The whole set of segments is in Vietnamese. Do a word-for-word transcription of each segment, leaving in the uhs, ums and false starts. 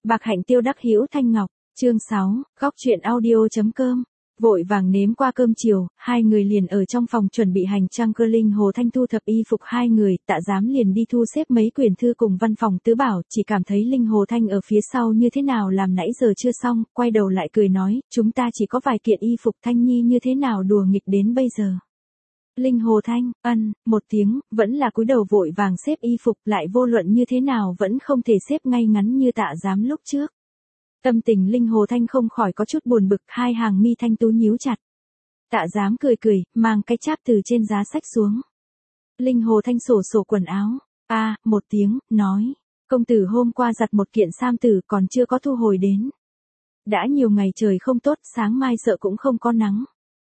Bạc hạnh tiêu đắc hữu thanh ngọc, chương sáu, góc truyện audio.com. Vội vàng nếm qua cơm chiều, hai người liền ở trong phòng chuẩn bị hành trang. Cơ Linh Hồ Thanh thu thập y phục hai người, Tạ Giám liền đi thu xếp mấy quyển thư cùng văn phòng tứ bảo, chỉ cảm thấy Linh Hồ Thanh ở phía sau như thế nào làm nãy giờ chưa xong, quay đầu lại cười nói, chúng ta chỉ có vài kiện y phục, Thanh Nhi như thế nào đùa nghịch đến bây giờ. Linh Hồ Thanh, ân, một tiếng, vẫn là cúi đầu vội vàng xếp y phục, lại vô luận như thế nào vẫn không thể xếp ngay ngắn như Tạ Giám lúc trước. Tâm tình Linh Hồ Thanh không khỏi có chút buồn bực, hai hàng mi thanh tú nhíu chặt. Tạ Giám cười cười, mang cái cháp từ trên giá sách xuống. Linh Hồ Thanh sổ sổ quần áo, a, à, một tiếng, nói, công tử hôm qua giặt một kiện sam tử còn chưa có thu hồi đến. Đã nhiều ngày trời không tốt, sáng mai sợ cũng không có nắng.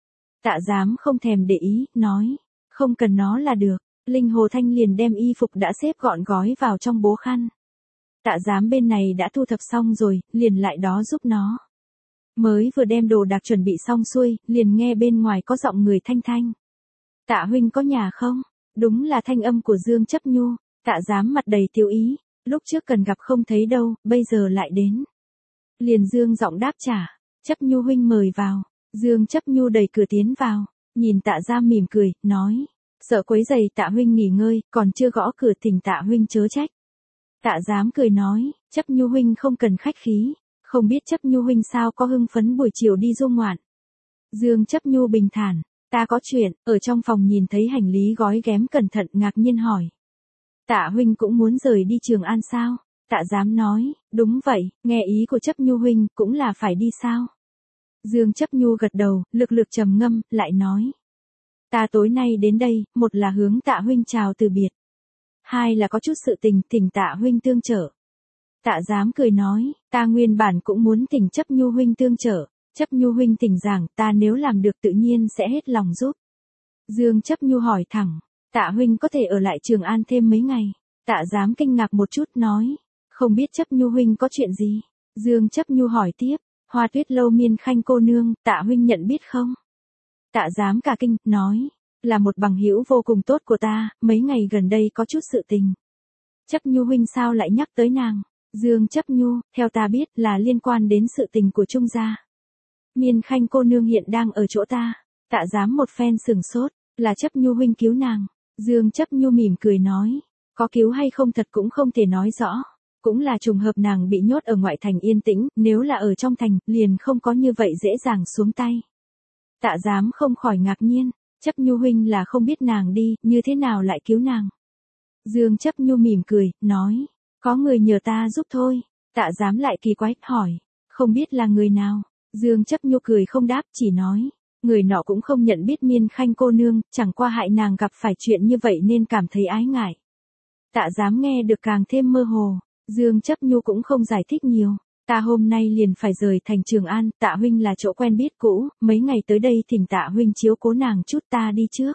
Tạ Giám không thèm để ý, nói, không cần nó là được. Linh Hồ Thanh liền đem y phục đã xếp gọn gói vào trong bố khăn. Tạ Giám bên này đã thu thập xong rồi, liền lại đó giúp nó. Mới vừa đem đồ đạc chuẩn bị xong xuôi, liền nghe bên ngoài có giọng người thanh thanh. Tạ huynh có nhà không? Đúng là thanh âm của Dương Chấp Nhu. Tạ Giám mặt đầy tiêu ý, lúc trước cần gặp không thấy đâu, bây giờ lại đến. Liền Dương giọng đáp trả, Chấp Nhu huynh mời vào. Dương Chấp Nhu đẩy cửa tiến vào, nhìn Tạ Giám mỉm cười, nói, sợ quấy giày Tạ huynh nghỉ ngơi, còn chưa gõ cửa thỉnh Tạ huynh chớ trách. Tạ Giám cười nói, Chấp Nhu huynh không cần khách khí, không biết Chấp Nhu huynh sao có hưng phấn buổi chiều đi du ngoạn. Dương Chấp Nhu bình thản, ta có chuyện, ở trong phòng nhìn thấy hành lý gói ghém cẩn thận ngạc nhiên hỏi. Tạ huynh cũng muốn rời đi Trường An sao? Tạ Giám nói, đúng vậy, nghe ý của Chấp Nhu huynh cũng là phải đi sao? Dương Chấp Nhu gật đầu, lực lực trầm ngâm, lại nói. Ta tối nay đến đây, một là hướng Tạ huynh chào từ biệt. Hai là có chút sự tình, thỉnh Tạ huynh tương trợ. Tạ Giám cười nói, ta nguyên bản cũng muốn thỉnh Chấp Nhu huynh tương trợ, Chấp Nhu huynh thỉnh giảng, ta nếu làm được tự nhiên sẽ hết lòng giúp. Dương Chấp Nhu hỏi thẳng, Tạ huynh có thể ở lại Trường An thêm mấy ngày. Tạ Giám kinh ngạc một chút nói, không biết Chấp Nhu huynh có chuyện gì. Dương Chấp Nhu hỏi tiếp, Hoa Tuyết lâu Miên Khanh cô nương, Tạ huynh nhận biết không? Tạ Giám cả kinh, nói, là một bằng hữu vô cùng tốt của ta, mấy ngày gần đây có chút sự tình. Chấp Nhu huynh sao lại nhắc tới nàng? Dương Chấp Nhu, theo ta biết là liên quan đến sự tình của Trung gia. Miên Khanh cô nương hiện đang ở chỗ ta. Tạ Giám một phen sừng sốt, là Chấp Nhu huynh cứu nàng. Dương Chấp Nhu mỉm cười nói, có cứu hay không thật cũng không thể nói rõ. Cũng là trùng hợp nàng bị nhốt ở ngoại thành yên tĩnh, nếu là ở trong thành, liền không có như vậy dễ dàng xuống tay. Tạ Giám không khỏi ngạc nhiên, Chấp Nhu huynh là không biết nàng đi, như thế nào lại cứu nàng. Dương Chấp Nhu mỉm cười, nói, có người nhờ ta giúp thôi. Tạ Giám lại kỳ quái, hỏi, không biết là người nào. Dương Chấp Nhu cười không đáp, chỉ nói, người nọ cũng không nhận biết Miên Khanh cô nương, chẳng qua hại nàng gặp phải chuyện như vậy nên cảm thấy ái ngại. Tạ Giám nghe được càng thêm mơ hồ. Dương Chấp Nhu cũng không giải thích nhiều. Ta hôm nay liền phải rời thành Trường An, Tạ huynh là chỗ quen biết cũ, mấy ngày tới đây thỉnh Tạ huynh chiếu cố nàng chút, ta đi trước.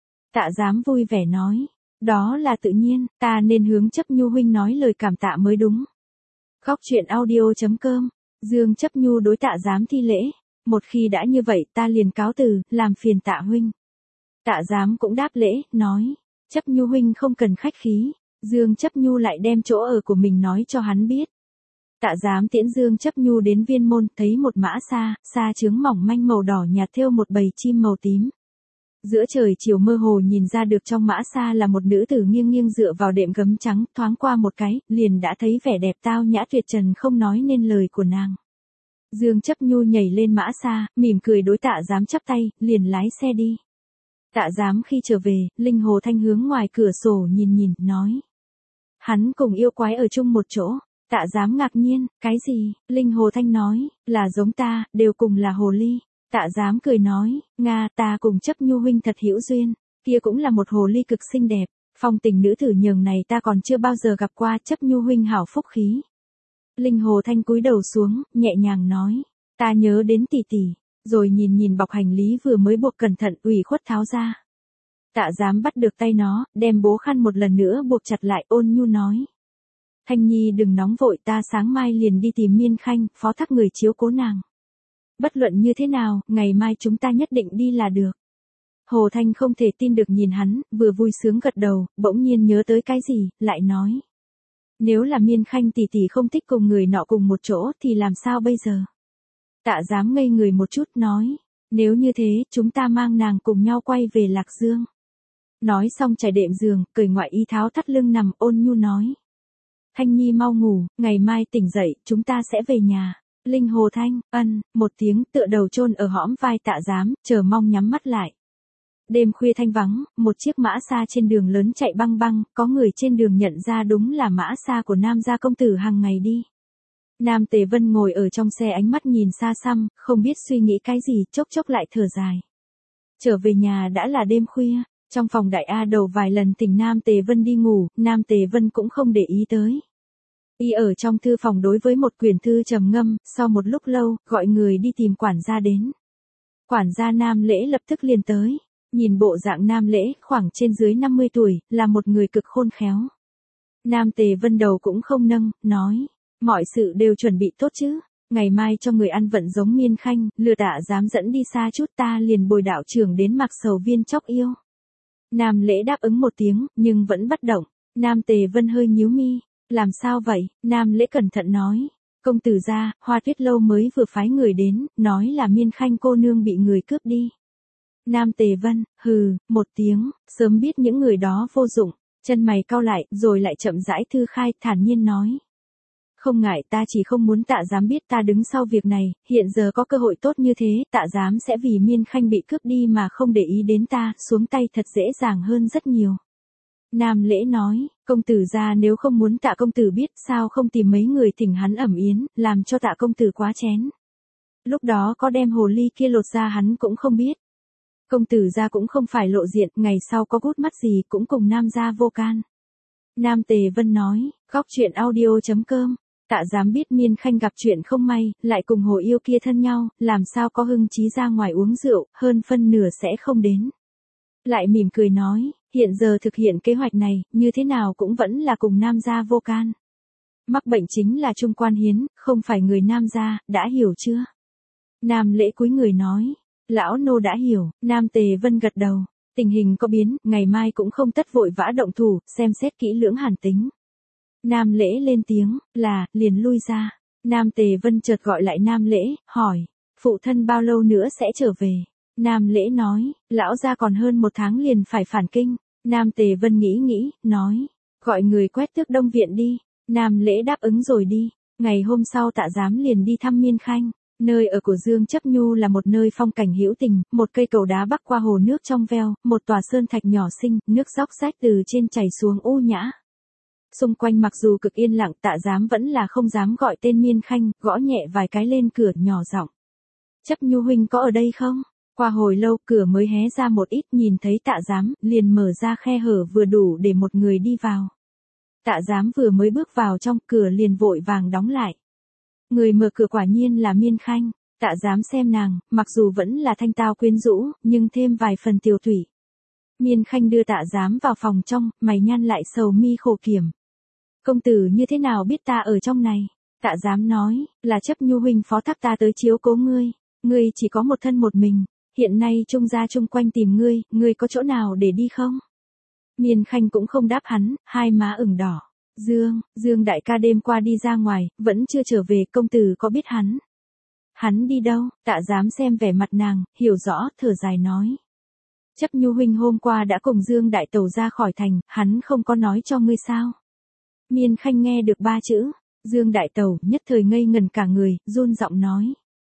Tạ Giám vui vẻ nói, đó là tự nhiên, ta nên hướng Chấp Nhu huynh nói lời cảm tạ mới đúng. Góc truyện audio.com. Dương Chấp Nhu đối Tạ Giám thi lễ, một khi đã như vậy ta liền cáo từ, làm phiền Tạ huynh. Tạ Giám cũng đáp lễ, nói, Chấp Nhu huynh không cần khách khí. Dương Chấp Nhu lại đem chỗ ở của mình nói cho hắn biết. Tạ Giám tiễn Dương Chấp Nhu đến viên môn, thấy một mã sa, sa chướng mỏng manh màu đỏ nhạt thêu một bầy chim màu tím. Giữa trời chiều mơ hồ nhìn ra được trong mã sa là một nữ tử nghiêng nghiêng dựa vào đệm gấm trắng, thoáng qua một cái, liền đã thấy vẻ đẹp tao nhã tuyệt trần không nói nên lời của nàng. Dương Chấp Nhu nhảy lên mã sa, mỉm cười đối Tạ Giám chắp tay, liền lái xe đi. Tạ Giám khi trở về, Linh Hồ Thanh hướng ngoài cửa sổ nhìn nhìn, nói. Hắn cùng yêu quái ở chung một chỗ. Tạ Giám ngạc nhiên, cái gì? Linh Hồ Thanh nói, là giống ta, đều cùng là hồ ly. Tạ Giám cười nói, Nga, ta cùng Chấp Nhu huynh thật hữu duyên, kia cũng là một hồ ly cực xinh đẹp, phong tình nữ tử nhường này ta còn chưa bao giờ gặp qua, Chấp Nhu huynh hảo phúc khí. Linh Hồ Thanh cúi đầu xuống, nhẹ nhàng nói, ta nhớ đến tỷ tỷ, rồi nhìn nhìn bọc hành lý vừa mới buộc cẩn thận, ủy khuất tháo ra. Tạ Giám bắt được tay nó, đem bố khăn một lần nữa buộc chặt lại, ôn nhu nói. Thanh Nhi đừng nóng vội, ta sáng mai liền đi tìm Miên Khanh, phó thác người chiếu cố nàng. Bất luận như thế nào, ngày mai chúng ta nhất định đi là được. Hồ Thanh không thể tin được nhìn hắn, vừa vui sướng gật đầu, bỗng nhiên nhớ tới cái gì, lại nói. Nếu là Miên Khanh tỷ tỷ không thích cùng người nọ cùng một chỗ thì làm sao bây giờ? Tạ Giám ngây người một chút nói, nếu như thế, chúng ta mang nàng cùng nhau quay về Lạc Dương. Nói xong trải đệm giường, cởi ngoại y tháo thắt lưng nằm, ôn nhu nói. Thanh Nhi mau ngủ, ngày mai tỉnh dậy, chúng ta sẽ về nhà. Linh Hồ Thanh, ân, một tiếng tựa đầu chôn ở hõm vai Tạ Giám, chờ mong nhắm mắt lại. Đêm khuya thanh vắng, một chiếc mã xa trên đường lớn chạy băng băng, có người trên đường nhận ra đúng là mã xa của Nam gia công tử hàng ngày đi. Nam Tề Vân ngồi ở trong xe ánh mắt nhìn xa xăm, không biết suy nghĩ cái gì, chốc chốc lại thở dài. Trở về nhà đã là đêm khuya, trong phòng đại A Đầu vài lần thỉnh Nam Tề Vân đi ngủ, Nam Tề Vân cũng không để ý tới. Y ở trong thư phòng đối với một quyển thư trầm ngâm, sau một lúc lâu, gọi người đi tìm quản gia đến. Quản gia Nam Lễ lập tức liền tới, nhìn bộ dạng Nam Lễ, khoảng trên dưới năm mươi tuổi, là một người cực khôn khéo. Nam Tề Vân đầu cũng không nâng, nói, mọi sự đều chuẩn bị tốt chứ, ngày mai cho người ăn vận giống Miên Khanh, lừa Tạ Giám dẫn đi xa chút ta liền bồi đạo trưởng đến Mạc Sầu Viên chóc yêu. Nam Lễ đáp ứng một tiếng, nhưng vẫn bất động, Nam Tề Vân hơi nhíu mi. Làm sao vậy? Nam Lễ cẩn thận nói. Công tử gia, Hoa Tuyết Lâu mới vừa phái người đến, nói là Miên Khanh cô nương bị người cướp đi. Nam Tề Vân, hừ, một tiếng, sớm biết những người đó vô dụng, chân mày cau lại, rồi lại chậm rãi thư khai, thản nhiên nói. Không ngại, ta chỉ không muốn Tạ Giám biết ta đứng sau việc này, hiện giờ có cơ hội tốt như thế, Tạ Giám sẽ vì Miên Khanh bị cướp đi mà không để ý đến ta, xuống tay thật dễ dàng hơn rất nhiều. Nam Lễ nói, công tử gia nếu không muốn Tạ công tử biết sao không tìm mấy người thỉnh hắn ẩm yến, làm cho Tạ công tử quá chén. Lúc đó có đem hồ ly kia lột ra hắn cũng không biết. Công tử gia cũng không phải lộ diện, ngày sau có gút mắt gì cũng cùng Nam gia vô can. Nam Tề Vân nói, góc chuyện audio chấm com, Tạ Giám biết Miên Khanh gặp chuyện không may, lại cùng hồ yêu kia thân nhau, làm sao có hưng chí ra ngoài uống rượu, hơn phân nửa sẽ không đến. Lại mỉm cười nói, hiện giờ thực hiện kế hoạch này, như thế nào cũng vẫn là cùng Nam gia vô can. Mắc bệnh chính là Trung Quan Hiến, không phải người Nam gia, đã hiểu chưa? Nam Lễ cúi người nói, lão nô đã hiểu, Nam Tề Vân gật đầu, tình hình có biến, ngày mai cũng không tất vội vã động thủ, xem xét kỹ lưỡng hàn tính. Nam Lễ lên tiếng, là, liền lui ra. Nam Tề Vân chợt gọi lại Nam Lễ, hỏi, phụ thân bao lâu nữa sẽ trở về? Nam Lễ nói, lão gia còn hơn một tháng liền phải phản kinh. Nam Tề Vân nghĩ nghĩ, nói, gọi người quét tước Đông Viện đi. Nam Lễ đáp ứng rồi đi. Ngày hôm sau Tạ Giám liền đi thăm Miên Khanh. Nơi ở của Dương Chấp Nhu là một nơi phong cảnh hữu tình, một cây cầu đá bắc qua hồ nước trong veo, một tòa sơn thạch nhỏ xinh, nước róc rách từ trên chảy xuống u nhã. Xung quanh mặc dù cực yên lặng, Tạ Giám vẫn là không dám gọi tên Miên Khanh, gõ nhẹ vài cái lên cửa, nhỏ giọng. Chấp Nhu huynh có ở đây không? Qua hồi lâu, cửa mới hé ra một ít, nhìn thấy Tạ Giám, liền mở ra khe hở vừa đủ để một người đi vào. Tạ Giám vừa mới bước vào trong, cửa liền vội vàng đóng lại. Người mở cửa quả nhiên là Miên Khanh. Tạ Giám xem nàng, mặc dù vẫn là thanh tao quyến rũ, nhưng thêm vài phần tiều thủy. Miên Khanh đưa Tạ Giám vào phòng trong, mày nhăn lại sầu mi khổ kiểm. Công tử như thế nào biết ta ở trong này? Tạ Giám nói, là Chấp Nhu huynh phó thác ta tới chiếu cố ngươi. Ngươi chỉ có một thân một mình. Hiện nay Trung gia chung quanh tìm ngươi, ngươi có chỗ nào để đi không? Miên Khanh cũng không đáp hắn, hai má ửng đỏ. Dương, Dương đại ca đêm qua đi ra ngoài, vẫn chưa trở về, công tử có biết hắn? Hắn đi đâu? Tạ Giám xem vẻ mặt nàng, hiểu rõ, thở dài nói. Chấp Nhu huynh hôm qua đã cùng Dương đại tẩu ra khỏi thành, hắn không có nói cho ngươi sao? Miên Khanh nghe được ba chữ, Dương đại tẩu, nhất thời ngây ngần cả người, run giọng nói.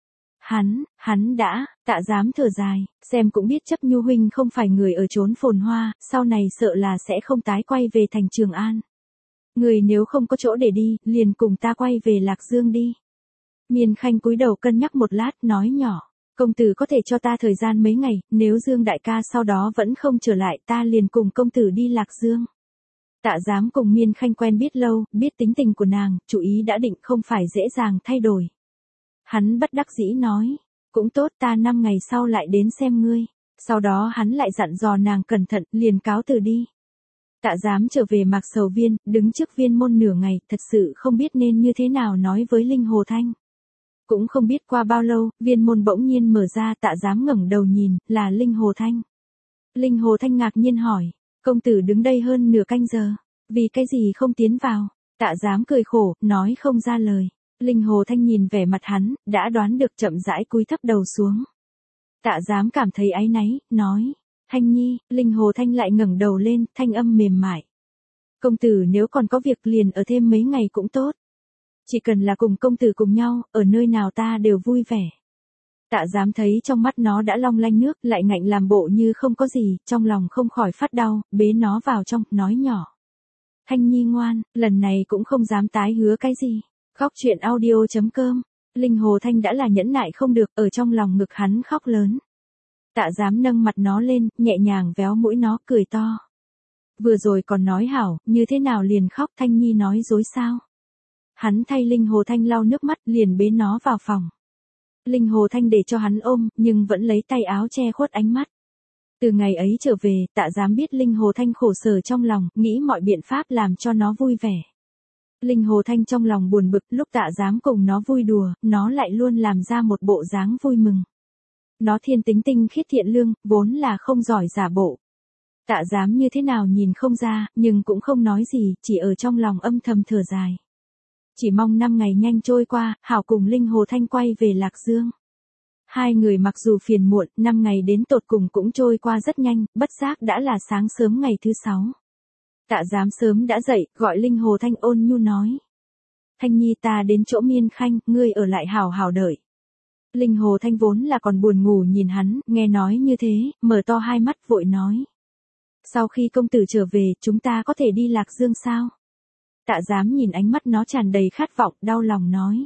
Hắn, hắn đã, Tạ Giám thở dài, xem cũng biết Chấp Nhu huynh không phải người ở chốn phồn hoa, sau này sợ là sẽ không tái quay về thành Trường An. Người nếu không có chỗ để đi, liền cùng ta quay về Lạc Dương đi. Miên Khanh cúi đầu cân nhắc một lát, nói nhỏ, công tử có thể cho ta thời gian mấy ngày, nếu Dương đại ca sau đó vẫn không trở lại, ta liền cùng công tử đi Lạc Dương. Tạ Giám cùng Miên Khanh quen biết lâu, biết tính tình của nàng, chủ ý đã định không phải dễ dàng thay đổi. Hắn bất đắc dĩ nói, cũng tốt, ta năm ngày sau lại đến xem ngươi. Sau đó hắn lại dặn dò nàng cẩn thận, liền cáo từ đi. Tạ Giám trở về Mạc Sầu Viên, đứng trước viên môn nửa ngày, thật sự không biết nên như thế nào nói với Linh Hồ Thanh. Cũng không biết qua bao lâu, viên môn bỗng nhiên mở ra, Tạ Giám ngẩng đầu nhìn, là Linh Hồ Thanh. Linh Hồ Thanh ngạc nhiên hỏi, công tử đứng đây hơn nửa canh giờ, vì cái gì không tiến vào? Tạ Giám cười khổ, nói không ra lời. Linh Hồ Thanh nhìn vẻ mặt hắn, đã đoán được chậm rãi cúi thấp đầu xuống. Tạ Giám cảm thấy áy náy, nói. Thanh Nhi, Linh Hồ Thanh lại ngẩng đầu lên, thanh âm mềm mại. Công tử nếu còn có việc liền ở thêm mấy ngày cũng tốt. Chỉ cần là cùng công tử cùng nhau, ở nơi nào ta đều vui vẻ. Tạ Giám thấy trong mắt nó đã long lanh nước, lại ngạnh làm bộ như không có gì, trong lòng không khỏi phát đau, bế nó vào trong, nói nhỏ. Thanh Nhi ngoan, lần này cũng không dám tái hứa cái gì. Khóc chuyện audio chấm com. Linh Hồ Thanh đã là nhẫn nại không được, ở trong lòng ngực hắn khóc lớn. Tạ Giám nâng mặt nó lên, nhẹ nhàng véo mũi nó, cười to. Vừa rồi còn nói hảo, như thế nào liền khóc, Thanh Nhi nói dối sao? Hắn thay Linh Hồ Thanh lau nước mắt, liền bế nó vào phòng. Linh Hồ Thanh để cho hắn ôm, nhưng vẫn lấy tay áo che khuất ánh mắt. Từ ngày ấy trở về, Tạ Giám biết Linh Hồ Thanh khổ sở trong lòng, nghĩ mọi biện pháp làm cho nó vui vẻ. Linh Hồ Thanh trong lòng buồn bực, lúc Tạ Giám cùng nó vui đùa, nó lại luôn làm ra một bộ dáng vui mừng. Nó thiên tính tinh khiết thiện lương, vốn là không giỏi giả bộ. Tạ Giám như thế nào nhìn không ra, nhưng cũng không nói gì, chỉ ở trong lòng âm thầm thở dài. Chỉ mong năm ngày nhanh trôi qua, hảo cùng Linh Hồ Thanh quay về Lạc Dương. Hai người mặc dù phiền muộn, năm ngày đến tột cùng cũng trôi qua rất nhanh, bất giác đã là sáng sớm ngày thứ sáu. Tạ Giám sớm đã dậy, gọi Linh Hồ Thanh ôn nhu nói. Thanh Nhi ta đến chỗ Miên Khanh, ngươi ở lại hảo hảo đợi. Linh Hồ Thanh vốn là còn buồn ngủ nhìn hắn, nghe nói như thế, mở to hai mắt vội nói. Sau khi công tử trở về, chúng ta có thể đi Lạc Dương sao? Tạ Giám nhìn ánh mắt nó tràn đầy khát vọng, đau lòng nói.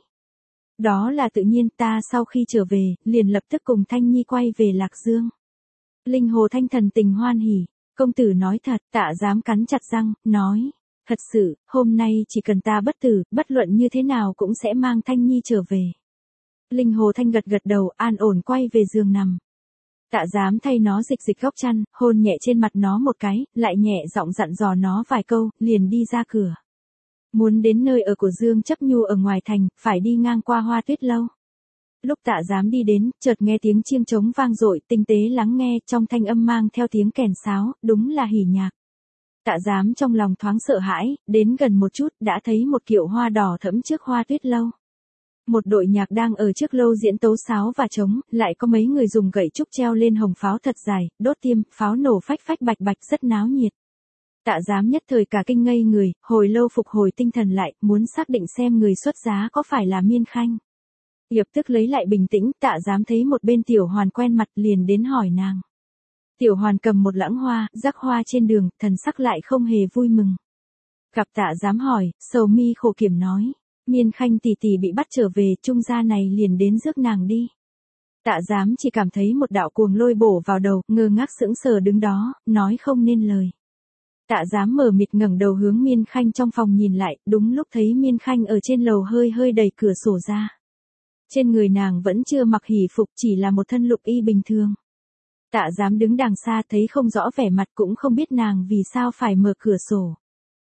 Đó là tự nhiên, ta sau khi trở về, liền lập tức cùng Thanh Nhi quay về Lạc Dương. Linh Hồ Thanh thần tình hoan hỉ, công tử nói thật, Tạ Giám cắn chặt răng, nói. Thật sự, hôm nay chỉ cần ta bất tử, bất luận như thế nào cũng sẽ mang Thanh Nhi trở về. Linh Hồ Thanh gật gật đầu, an ổn quay về giường nằm. Tạ Giám thay nó dịch dịch góc chăn, hôn nhẹ trên mặt nó một cái, lại nhẹ giọng dặn dò nó vài câu, liền đi ra cửa. Muốn đến nơi ở của Dương Chấp Nhu ở ngoài thành, phải đi ngang qua Hoa Tuyết Lâu. Lúc Tạ Giám đi đến, chợt nghe tiếng chiêng trống vang dội, tinh tế lắng nghe, trong thanh âm mang theo tiếng kèn sáo, đúng là hỉ nhạc. Tạ Giám trong lòng thoáng sợ hãi, đến gần một chút, đã thấy một kiệu hoa đỏ thẫm trước Hoa Tuyết Lâu. Một đội nhạc đang ở trước lâu diễn tấu sáo và trống, lại có mấy người dùng gậy trúc treo lên hồng pháo thật dài, đốt tiêm, pháo nổ phách phách bạch bạch rất náo nhiệt. Tạ Giám nhất thời cả kinh ngây người, hồi lâu phục hồi tinh thần lại, muốn xác định xem người xuất giá có phải là Miên Khanh. Lập tức lấy lại bình tĩnh, Tạ Giám thấy một bên Tiểu Hoàn quen mặt liền đến hỏi nàng. Tiểu Hoàn cầm một lẵng hoa, rắc hoa trên đường, thần sắc lại không hề vui mừng. Gặp Tạ Giám hỏi, sầu mi khổ kiểm nói. Miên Khanh tỷ tỷ bị bắt trở về, trung gia này liền đến rước nàng đi. Tạ Giám chỉ cảm thấy một đạo cuồng lôi bổ vào đầu, ngơ ngác sững sờ đứng đó, nói không nên lời. Tạ Giám mờ mịt ngẩng đầu hướng Miên Khanh trong phòng nhìn lại, đúng lúc thấy Miên Khanh ở trên lầu hơi hơi đẩy cửa sổ ra. Trên người nàng vẫn chưa mặc hỷ phục, chỉ là một thân lục y bình thường. Tạ Giám đứng đằng xa thấy không rõ vẻ mặt, cũng không biết nàng vì sao phải mở cửa sổ.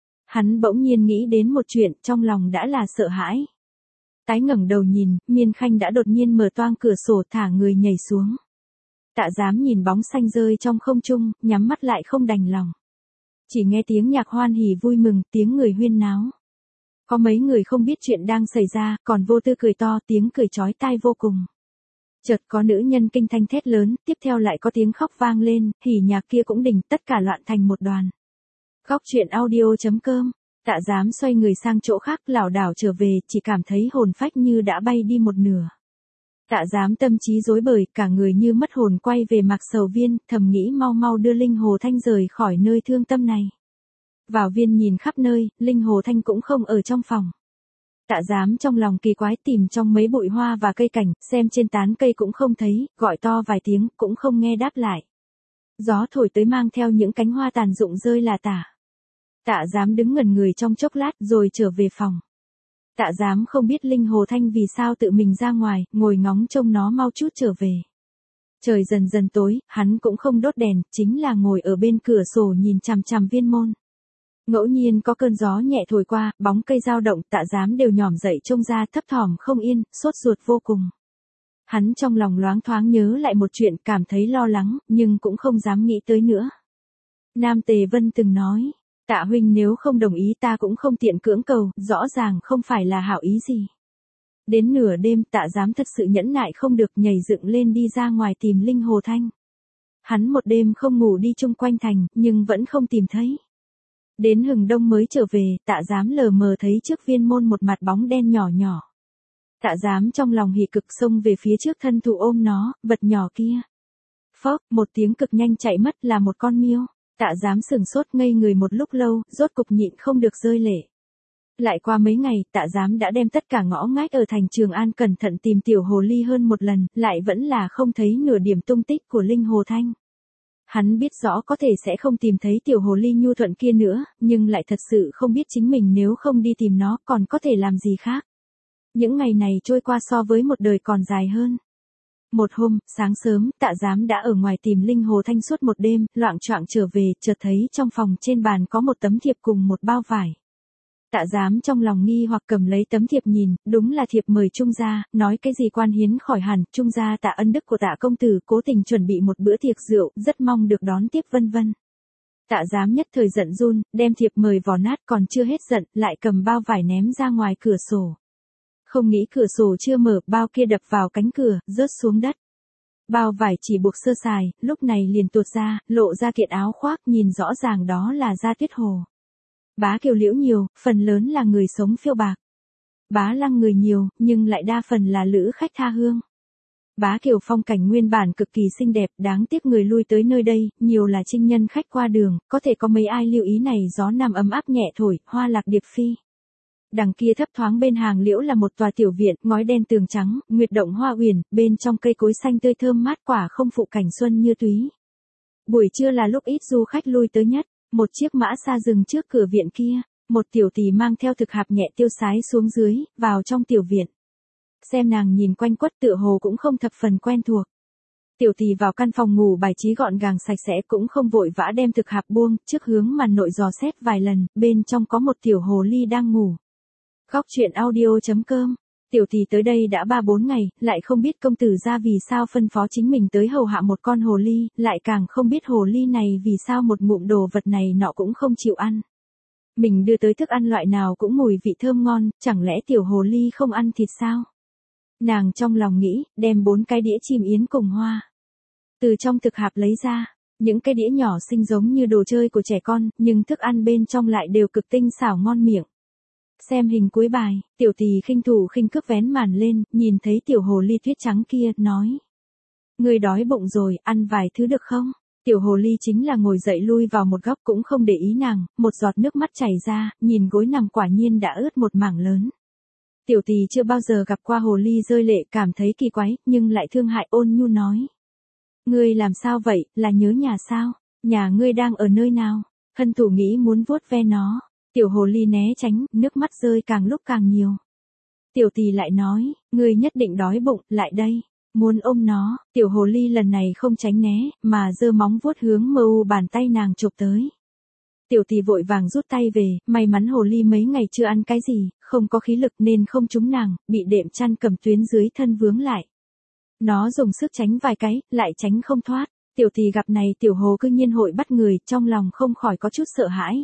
Hắn bỗng nhiên nghĩ đến một chuyện, trong lòng đã là sợ hãi. Tái ngẩng đầu nhìn, Miên Khanh đã đột nhiên mở toang cửa sổ, thả người nhảy xuống. Tạ Giám nhìn bóng xanh rơi trong không trung, nhắm mắt lại không đành lòng. Chỉ nghe tiếng nhạc hoan hỉ vui mừng, tiếng người huyên náo. Có mấy người không biết chuyện đang xảy ra, còn vô tư cười to, tiếng cười chói tai vô cùng. Chợt có nữ nhân kinh thanh thét lớn, tiếp theo lại có tiếng khóc vang lên, hỉ nhạc kia cũng đình, tất cả loạn thành một đoàn. Khóc chuyện audio chấm com. Tạ Giám xoay người sang chỗ khác, lảo đảo trở về, chỉ cảm thấy hồn phách như đã bay đi một nửa. Tạ Giám tâm trí rối bời, cả người như mất hồn quay về Mạc Sầu Viên, thầm nghĩ mau mau đưa Linh Hồ Thanh rời khỏi nơi thương tâm này. Vào viên nhìn khắp nơi, Linh Hồ Thanh cũng không ở trong phòng. Tạ Giám trong lòng kỳ quái tìm trong mấy bụi hoa và cây cảnh, xem trên tán cây cũng không thấy, gọi to vài tiếng, cũng không nghe đáp lại. Gió thổi tới mang theo những cánh hoa tàn rụng rơi là tả. Tạ Giám đứng ngẩn người trong chốc lát rồi trở về phòng. Tạ Giám không biết Linh Hồ Thanh vì sao tự mình ra ngoài, ngồi ngóng trông nó mau chút trở về. Trời dần dần tối, hắn cũng không đốt đèn, chính là ngồi ở bên cửa sổ nhìn chằm chằm viên môn. Ngẫu nhiên có cơn gió nhẹ thổi qua, bóng cây dao động, Tạ Giám đều nhỏm dậy trông ra thấp thỏm không yên, sốt ruột vô cùng. Hắn trong lòng loáng thoáng nhớ lại một chuyện, cảm thấy lo lắng, nhưng cũng không dám nghĩ tới nữa. Nam Tề Vân từng nói, Tạ huynh nếu không đồng ý ta cũng không tiện cưỡng cầu, rõ ràng không phải là hảo ý gì. Đến nửa đêm Tạ Giám thật sự nhẫn nại không được, nhảy dựng lên đi ra ngoài tìm Linh Hồ Thanh. Hắn một đêm không ngủ đi chung quanh thành, nhưng vẫn không tìm thấy. Đến hừng đông mới trở về, Tạ Giám lờ mờ thấy trước viên môn một mặt bóng đen nhỏ nhỏ. Tạ Giám trong lòng hỉ cực xông về phía trước thân thủ ôm nó, vật nhỏ kia. Phốc, một tiếng cực nhanh chạy mất là một con miêu. Tạ Giám sừng sốt ngây người một lúc lâu, rốt cục nhịn không được rơi lệ. Lại qua mấy ngày, Tạ Giám đã đem tất cả ngõ ngách ở thành Trường An cẩn thận tìm tiểu hồ ly hơn một lần, lại vẫn là không thấy nửa điểm tung tích của Linh Hồ Thanh. Hắn biết rõ có thể sẽ không tìm thấy tiểu hồ ly nhu thuận kia nữa, nhưng lại thật sự không biết chính mình nếu không đi tìm nó còn có thể làm gì khác. Những ngày này trôi qua so với một đời còn dài hơn. Một hôm, sáng sớm, Tạ Giám đã ở ngoài tìm Linh Hồ Thanh suốt một đêm, loạng choạng trở về, chợt thấy trong phòng trên bàn có một tấm thiệp cùng một bao vải. Tạ Giám trong lòng nghi hoặc cầm lấy tấm thiệp nhìn, đúng là thiệp mời Trung gia, nói cái gì quan hiến khỏi hẳn, Trung gia tạ ân đức của Tạ công tử cố tình chuẩn bị một bữa tiệc rượu, rất mong được đón tiếp vân vân. Tạ Giám nhất thời giận run, đem thiệp mời vò nát, còn chưa hết giận, lại cầm bao vải ném ra ngoài cửa sổ. Không nghĩ cửa sổ chưa mở, bao kia đập vào cánh cửa, rớt xuống đất. Bao vải chỉ buộc sơ sài, lúc này liền tuột ra, lộ ra kiện áo khoác, nhìn rõ ràng đó là Da Tuyết Hồ. Bá Kiều Liễu nhiều, phần lớn là người sống phiêu bạc. Bá Lăng người nhiều, nhưng lại đa phần là lữ khách tha hương. Bá Kiều phong cảnh nguyên bản cực kỳ xinh đẹp, đáng tiếc người lui tới nơi đây, nhiều là trinh nhân khách qua đường, có thể có mấy ai lưu ý này, gió nam ấm áp nhẹ thổi, hoa lạc điệp phi. Đằng kia thấp thoáng bên hàng liễu là một tòa tiểu viện, ngói đen tường trắng, nguyệt động hoa uyển, bên trong cây cối xanh tươi thơm mát, quả không phụ cảnh xuân như túy. Buổi trưa là lúc ít du khách lui tới nhất, một chiếc mã xa dừng trước cửa viện kia, một tiểu tỷ mang theo thực hạp nhẹ tiêu sái xuống dưới, vào trong tiểu viện. Xem nàng nhìn quanh quất tựa hồ cũng không thập phần quen thuộc. Tiểu tỷ vào căn phòng ngủ bài trí gọn gàng sạch sẽ, cũng không vội vã đem thực hạp buông, trước hướng màn nội dò xét vài lần, bên trong có một tiểu hồ ly đang ngủ. Góc truyện audio chấm com. Tiểu tỷ tới đây đã ba bốn ngày, lại không biết công tử gia vì sao phân phó chính mình tới hầu hạ một con hồ ly, lại càng không biết hồ ly này vì sao một ngụm đồ vật này nọ cũng không chịu ăn. Mình đưa tới thức ăn loại nào cũng mùi vị thơm ngon, chẳng lẽ tiểu hồ ly không ăn thịt sao? Nàng trong lòng nghĩ, đem bốn cái đĩa chim yến cùng hoa từ trong thực hạp lấy ra, những cái đĩa nhỏ xinh giống như đồ chơi của trẻ con, nhưng thức ăn bên trong lại đều cực tinh xảo ngon miệng. Xem hình cuối bài, tiểu tỷ khinh thủ khinh cướp vén màn lên, nhìn thấy tiểu hồ ly tuyết trắng kia, nói. Người đói bụng rồi, ăn vài thứ được không? Tiểu hồ ly chính là ngồi dậy lui vào một góc cũng không để ý nàng, một giọt nước mắt chảy ra, nhìn gối nằm quả nhiên đã ướt một mảng lớn. Tiểu tỷ chưa bao giờ gặp qua hồ ly rơi lệ, cảm thấy kỳ quái, nhưng lại thương hại, ôn nhu nói. Ngươi làm sao vậy, là nhớ nhà sao? Nhà ngươi đang ở nơi nào? Hân thủ nghĩ muốn vuốt ve nó. Tiểu hồ ly né tránh, nước mắt rơi càng lúc càng nhiều. Tiểu tỷ lại nói, ngươi nhất định đói bụng, lại đây. Muốn ôm nó, tiểu hồ ly lần này không tránh né, mà giơ móng vuốt hướng mờ u bàn tay nàng chụp tới. Tiểu tỷ vội vàng rút tay về, may mắn hồ ly mấy ngày chưa ăn cái gì, không có khí lực nên không trúng nàng, bị đệm chăn cầm tuyến dưới thân vướng lại. Nó dùng sức tránh vài cái, lại tránh không thoát. Tiểu tỷ gặp này tiểu hồ cư nhiên hội bắt người, trong lòng không khỏi có chút sợ hãi.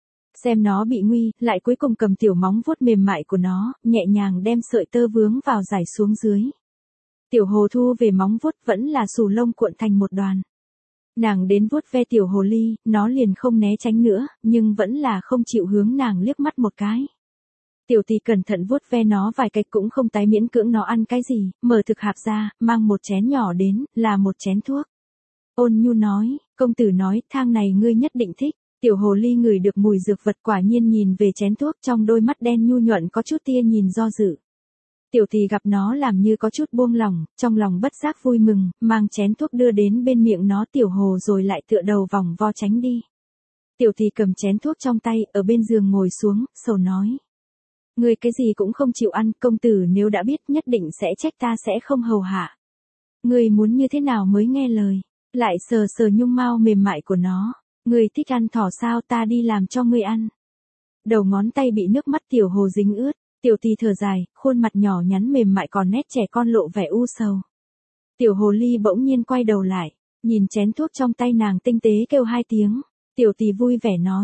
Xem nó bị nguy, lại cuối cùng cầm tiểu móng vuốt mềm mại của nó, nhẹ nhàng đem sợi tơ vướng vào giải xuống dưới. Tiểu hồ thu về móng vuốt vẫn là xù lông cuộn thành một đoàn. Nàng đến vuốt ve tiểu hồ ly, nó liền không né tránh nữa, nhưng vẫn là không chịu hướng nàng liếc mắt một cái. Tiểu tỷ cẩn thận vuốt ve nó vài cách cũng không tái miễn cưỡng nó ăn cái gì, mở thực hạp ra, mang một chén nhỏ đến, là một chén thuốc. Ôn nhu nói, công tử nói, thang này ngươi nhất định thích. Tiểu hồ ly ngửi được mùi dược vật, quả nhiên nhìn về chén thuốc, trong đôi mắt đen nhu nhuận có chút tia nhìn do dự. Tiểu tỷ gặp nó làm như có chút buông lỏng, trong lòng bất giác vui mừng, mang chén thuốc đưa đến bên miệng nó tiểu hồ rồi lại tựa đầu vòng vo tránh đi. Tiểu tỷ cầm chén thuốc trong tay, ở bên giường ngồi xuống, sầu nói. Ngươi cái gì cũng không chịu ăn, công tử nếu đã biết nhất định sẽ trách ta sẽ không hầu hạ. Ngươi muốn như thế nào mới nghe lời, lại sờ sờ nhung mao mềm mại của nó. Ngươi thích ăn thỏ sao, ta đi làm cho ngươi ăn. Đầu ngón tay bị nước mắt tiểu hồ dính ướt, tiểu tỷ thở dài, khuôn mặt nhỏ nhắn mềm mại còn nét trẻ con lộ vẻ u sầu. Tiểu hồ ly bỗng nhiên quay đầu lại, nhìn chén thuốc trong tay nàng tinh tế kêu hai tiếng, tiểu tỷ vui vẻ nói,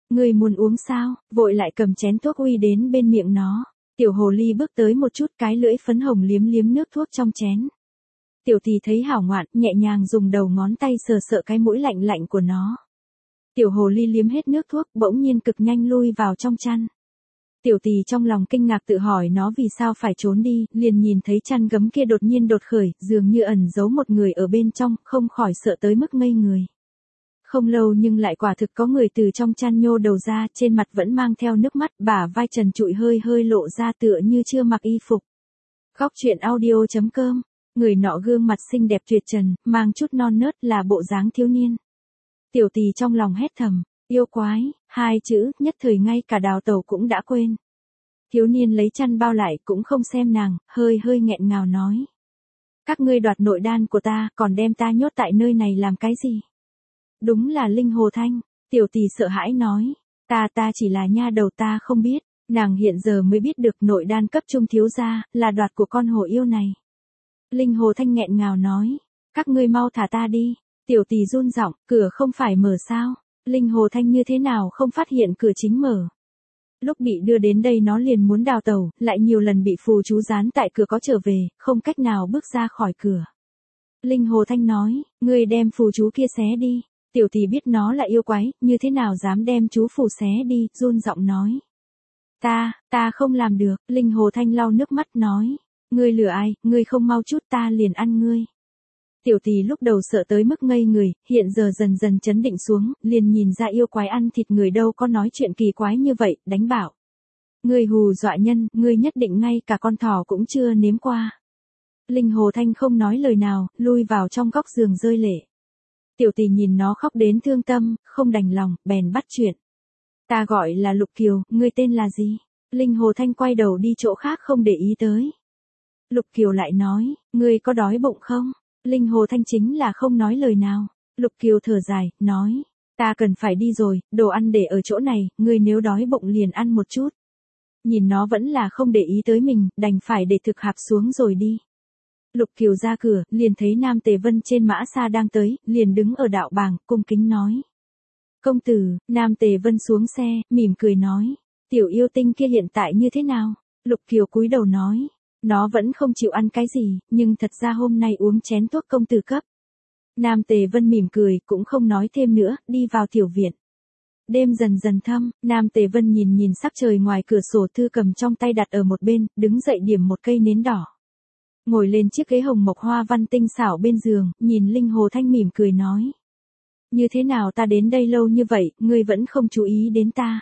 Ngươi muốn uống sao? Vội lại cầm chén thuốc uy đến bên miệng nó. Tiểu hồ ly bước tới một chút, cái lưỡi phấn hồng liếm liếm nước thuốc trong chén. Tiểu Tỳ thấy hảo ngoạn, nhẹ nhàng dùng đầu ngón tay sờ sợ cái mũi lạnh lạnh của nó. Tiểu hồ ly liếm hết nước thuốc, bỗng nhiên cực nhanh lui vào trong chăn. Tiểu Tỳ trong lòng kinh ngạc tự hỏi nó vì sao phải trốn đi, liền nhìn thấy chăn gấm kia đột nhiên đột khởi, dường như ẩn giấu một người ở bên trong, không khỏi sợ tới mức ngây người. Không lâu nhưng lại quả thực có người từ trong chăn nhô đầu ra, trên mặt vẫn mang theo nước mắt, bả vai trần trụi hơi hơi lộ ra tựa như chưa mặc y phục. Góc truyện audio chấm com. Người nọ gương mặt xinh đẹp tuyệt trần, mang chút non nớt là bộ dáng thiếu niên. Tiểu Tỳ trong lòng hét thầm, yêu quái, hai chữ, nhất thời ngay cả Đào Tẩu cũng đã quên. Thiếu niên lấy chăn bao lại cũng không xem nàng, hơi hơi nghẹn ngào nói. Các ngươi đoạt nội đan của ta, còn đem ta nhốt tại nơi này làm cái gì? Đúng là Linh Hồ Thanh, Tiểu Tỳ sợ hãi nói. Ta ta chỉ là nha đầu, ta không biết, nàng hiện giờ mới biết được nội đan cấp trung thiếu gia, là đoạt của con hổ yêu này. Linh Hồ Thanh nghẹn ngào nói, các ngươi mau thả ta đi. Tiểu Tỳ run giọng, cửa không phải mở sao? Linh Hồ Thanh như thế nào không phát hiện cửa chính mở. Lúc bị đưa đến đây nó liền muốn đào tẩu, lại nhiều lần bị phù chú dán tại cửa có trở về, không cách nào bước ra khỏi cửa. Linh Hồ Thanh nói, ngươi đem phù chú kia xé đi. Tiểu Tỳ biết nó là yêu quái, như thế nào dám đem chú phù xé đi, run giọng nói. Ta, ta không làm được. Linh Hồ Thanh lau nước mắt nói. Ngươi lừa ai, ngươi không mau chút ta liền ăn ngươi. Tiểu Tỳ lúc đầu sợ tới mức ngây người, hiện giờ dần dần chấn định xuống, liền nhìn ra yêu quái ăn thịt người đâu có nói chuyện kỳ quái như vậy, đánh bảo. Ngươi hù dọa nhân, ngươi nhất định ngay cả con thỏ cũng chưa nếm qua. Linh Hồ Thanh không nói lời nào, lui vào trong góc giường rơi lệ. Tiểu Tỳ nhìn nó khóc đến thương tâm, không đành lòng, bèn bắt chuyện. Ta gọi là Lục Kiều, ngươi tên là gì? Linh Hồ Thanh quay đầu đi chỗ khác không để ý tới. Lục Kiều lại nói, ngươi có đói bụng không? Linh Hồ Thanh chính là không nói lời nào. Lục Kiều thở dài, nói, ta cần phải đi rồi, đồ ăn để ở chỗ này, ngươi nếu đói bụng liền ăn một chút. Nhìn nó vẫn là không để ý tới mình, đành phải để thực hạp xuống rồi đi. Lục Kiều ra cửa, liền thấy Nam Tề Vân trên mã xa đang tới, liền đứng ở đạo bảng, cung kính nói. Công tử, Nam Tề Vân xuống xe, mỉm cười nói, tiểu yêu tinh kia hiện tại như thế nào? Lục Kiều cúi đầu nói. Nó vẫn không chịu ăn cái gì, nhưng thật ra hôm nay uống chén thuốc công tử cấp. Nam Tề Vân mỉm cười, cũng không nói thêm nữa, đi vào tiểu viện. Đêm dần dần thâm, Nam Tề Vân nhìn nhìn sắc trời ngoài cửa sổ, thư cầm trong tay đặt ở một bên, đứng dậy điểm một cây nến đỏ. Ngồi lên chiếc ghế hồng mộc hoa văn tinh xảo bên giường, nhìn Linh Hồ Thanh mỉm cười nói. Như thế nào ta đến đây lâu như vậy, ngươi vẫn không chú ý đến ta.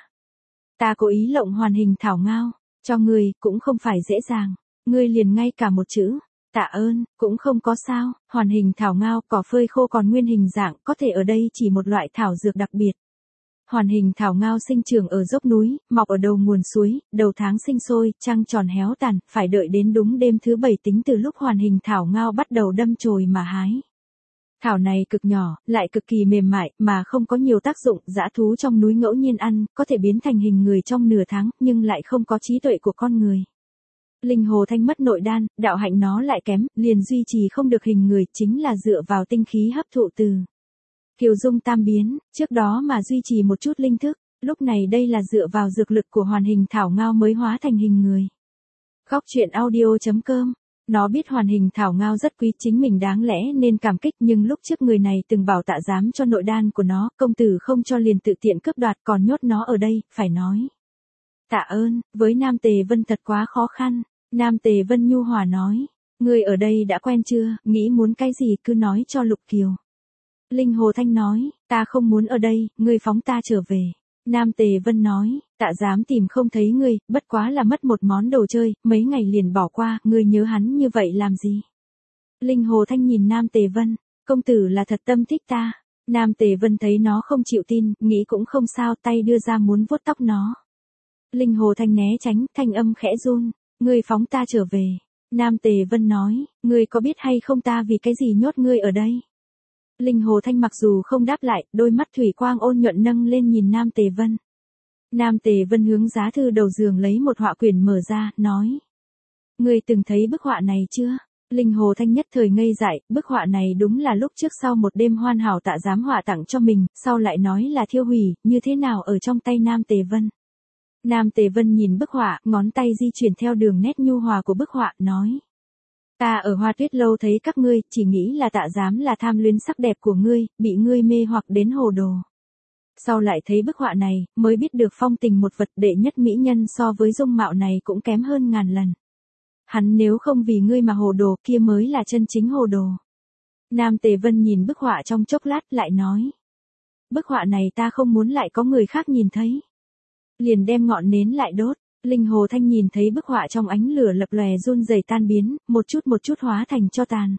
Ta cố ý lộng hoàn hình thảo ngao, cho ngươi, cũng không phải dễ dàng. Ngươi liền ngay cả một chữ, tạ ơn, cũng không có sao, hoàn hình thảo ngao, cỏ phơi khô còn nguyên hình dạng, có thể ở đây chỉ một loại thảo dược đặc biệt. Hoàn hình thảo ngao sinh trưởng ở dốc núi, mọc ở đầu nguồn suối, đầu tháng sinh sôi, trăng tròn héo tàn, phải đợi đến đúng đêm thứ bảy tính từ lúc hoàn hình thảo ngao bắt đầu đâm chồi mà hái. Thảo này cực nhỏ, lại cực kỳ mềm mại, mà không có nhiều tác dụng, dã thú trong núi ngẫu nhiên ăn, có thể biến thành hình người trong nửa tháng, nhưng lại không có trí tuệ của con người. Linh Hồ Thanh mất nội đan, đạo hạnh nó lại kém, liền duy trì không được hình người, chính là dựa vào tinh khí hấp thụ từ Kiều Dung tam biến, trước đó mà duy trì một chút linh thức, lúc này đây là dựa vào dược lực của hoàn hình thảo ngao mới hóa thành hình người. Góc truyện audio chấm com. Nó biết hoàn hình thảo ngao rất quý, chính mình đáng lẽ nên cảm kích, nhưng lúc trước người này từng bảo tạ giám cho nội đan của nó, công tử không cho liền tự tiện cướp đoạt, còn nhốt nó ở đây, phải nói tạ ơn. Với Nam Tề Vân thật quá khó khăn. Nam Tề Vân nhu hòa nói, ngươi ở đây đã quen chưa, nghĩ muốn cái gì cứ nói cho Lục Kiều. Linh Hồ Thanh nói, ta không muốn ở đây, ngươi phóng ta trở về. Nam Tề Vân nói, tạ dám tìm không thấy ngươi, bất quá là mất một món đồ chơi, mấy ngày liền bỏ qua, ngươi nhớ hắn như vậy làm gì? Linh Hồ Thanh nhìn Nam Tề Vân, công tử là thật tâm thích ta. Nam Tề Vân thấy nó không chịu tin, nghĩ cũng không sao, tay đưa ra muốn vuốt tóc nó. Linh Hồ Thanh né tránh, thanh âm khẽ run, ngươi phóng ta trở về. Nam Tề Vân nói, ngươi có biết hay không ta vì cái gì nhốt ngươi ở đây? Linh Hồ Thanh mặc dù không đáp lại, đôi mắt thủy quang ôn nhuận nâng lên nhìn Nam Tề Vân. Nam Tề Vân hướng giá thư đầu giường lấy một họa quyển mở ra, nói. Ngươi từng thấy bức họa này chưa? Linh Hồ Thanh nhất thời ngây dại, bức họa này đúng là lúc trước sau một đêm hoàn hảo Tạ Giám họa tặng cho mình, sau lại nói là thiêu hủy, như thế nào ở trong tay Nam Tề Vân. Nam Tề Vân nhìn bức họa, ngón tay di chuyển theo đường nét nhu hòa của bức họa, nói. Ta ở Hoa Tuyết Lâu thấy các ngươi, chỉ nghĩ là Tạ Giám là tham luyến sắc đẹp của ngươi, bị ngươi mê hoặc đến hồ đồ. Sau lại thấy bức họa này, mới biết được phong tình một vật đệ nhất mỹ nhân so với dung mạo này cũng kém hơn ngàn lần. Hắn nếu không vì ngươi mà hồ đồ kia mới là chân chính hồ đồ. Nam Tề Vân nhìn bức họa trong chốc lát lại nói. Bức họa này ta không muốn lại có người khác nhìn thấy. Liền đem ngọn nến lại đốt. Linh Hồ Thanh nhìn thấy bức họa trong ánh lửa lập lòe run rẩy tan biến, một chút một chút hóa thành tro tàn.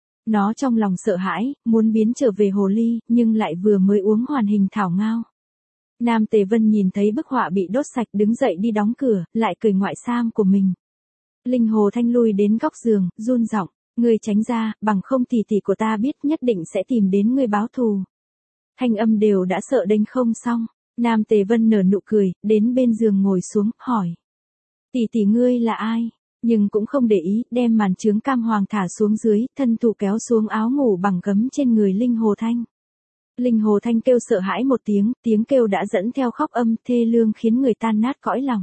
Nó trong lòng sợ hãi, muốn biến trở về hồ ly, nhưng lại vừa mới uống hoàn hình thảo ngao. Nam Tề Vân nhìn thấy bức họa bị đốt sạch đứng dậy đi đóng cửa, lại cởi ngoại sam của mình. Linh Hồ Thanh lui đến góc giường, run giọng, ngươi tránh ra, bằng không tỷ tỷ của ta biết nhất định sẽ tìm đến ngươi báo thù. Thanh âm đều đã sợ đênh không xong. Nam Tề Vân nở nụ cười, đến bên giường ngồi xuống, hỏi. Tỷ tỷ ngươi là ai? Nhưng cũng không để ý, đem màn trướng cam hoàng thả xuống dưới, thân thủ kéo xuống áo ngủ bằng gấm trên người Linh Hồ Thanh. Linh Hồ Thanh kêu sợ hãi một tiếng, tiếng kêu đã dẫn theo khóc âm thê lương khiến người tan nát cõi lòng.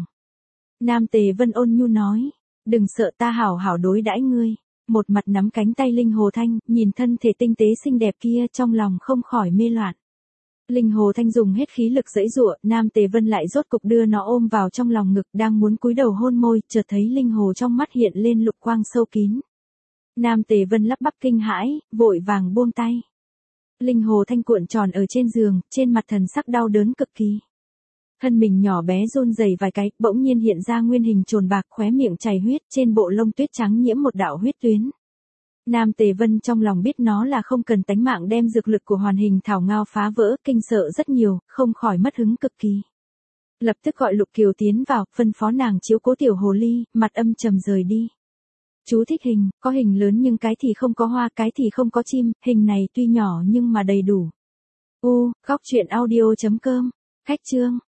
Nam Tề Vân ôn nhu nói, đừng sợ ta hảo hảo đối đãi ngươi. Một mặt nắm cánh tay Linh Hồ Thanh, nhìn thân thể tinh tế xinh đẹp kia trong lòng không khỏi mê loạn. Linh Hồ Thanh dùng hết khí lực giãy giụa, Nam Tề Vân lại rốt cục đưa nó ôm vào trong lòng ngực, đang muốn cúi đầu hôn môi, chợt thấy Linh Hồ trong mắt hiện lên lục quang sâu kín. Nam Tề Vân lắp bắp kinh hãi, vội vàng buông tay. Linh Hồ Thanh cuộn tròn ở trên giường, trên mặt thần sắc đau đớn cực kỳ. Thân mình nhỏ bé run rẩy vài cái, bỗng nhiên hiện ra nguyên hình trồn bạc, khóe miệng chảy huyết, trên bộ lông tuyết trắng nhiễm một đạo huyết tuyến. Nam Tề Vân trong lòng biết nó là không cần tánh mạng đem dược lực của hoàn hình thảo ngao phá vỡ, kinh sợ rất nhiều, không khỏi mất hứng cực kỳ. Lập tức gọi Lục Kiều tiến vào, phân phó nàng chiếu cố tiểu hồ ly, mặt âm trầm rời đi. Chú thích hình, có hình lớn nhưng cái thì không có hoa, cái thì không có chim, hình này tuy nhỏ nhưng mà đầy đủ. U, góc truyện audio chấm com, khách chương.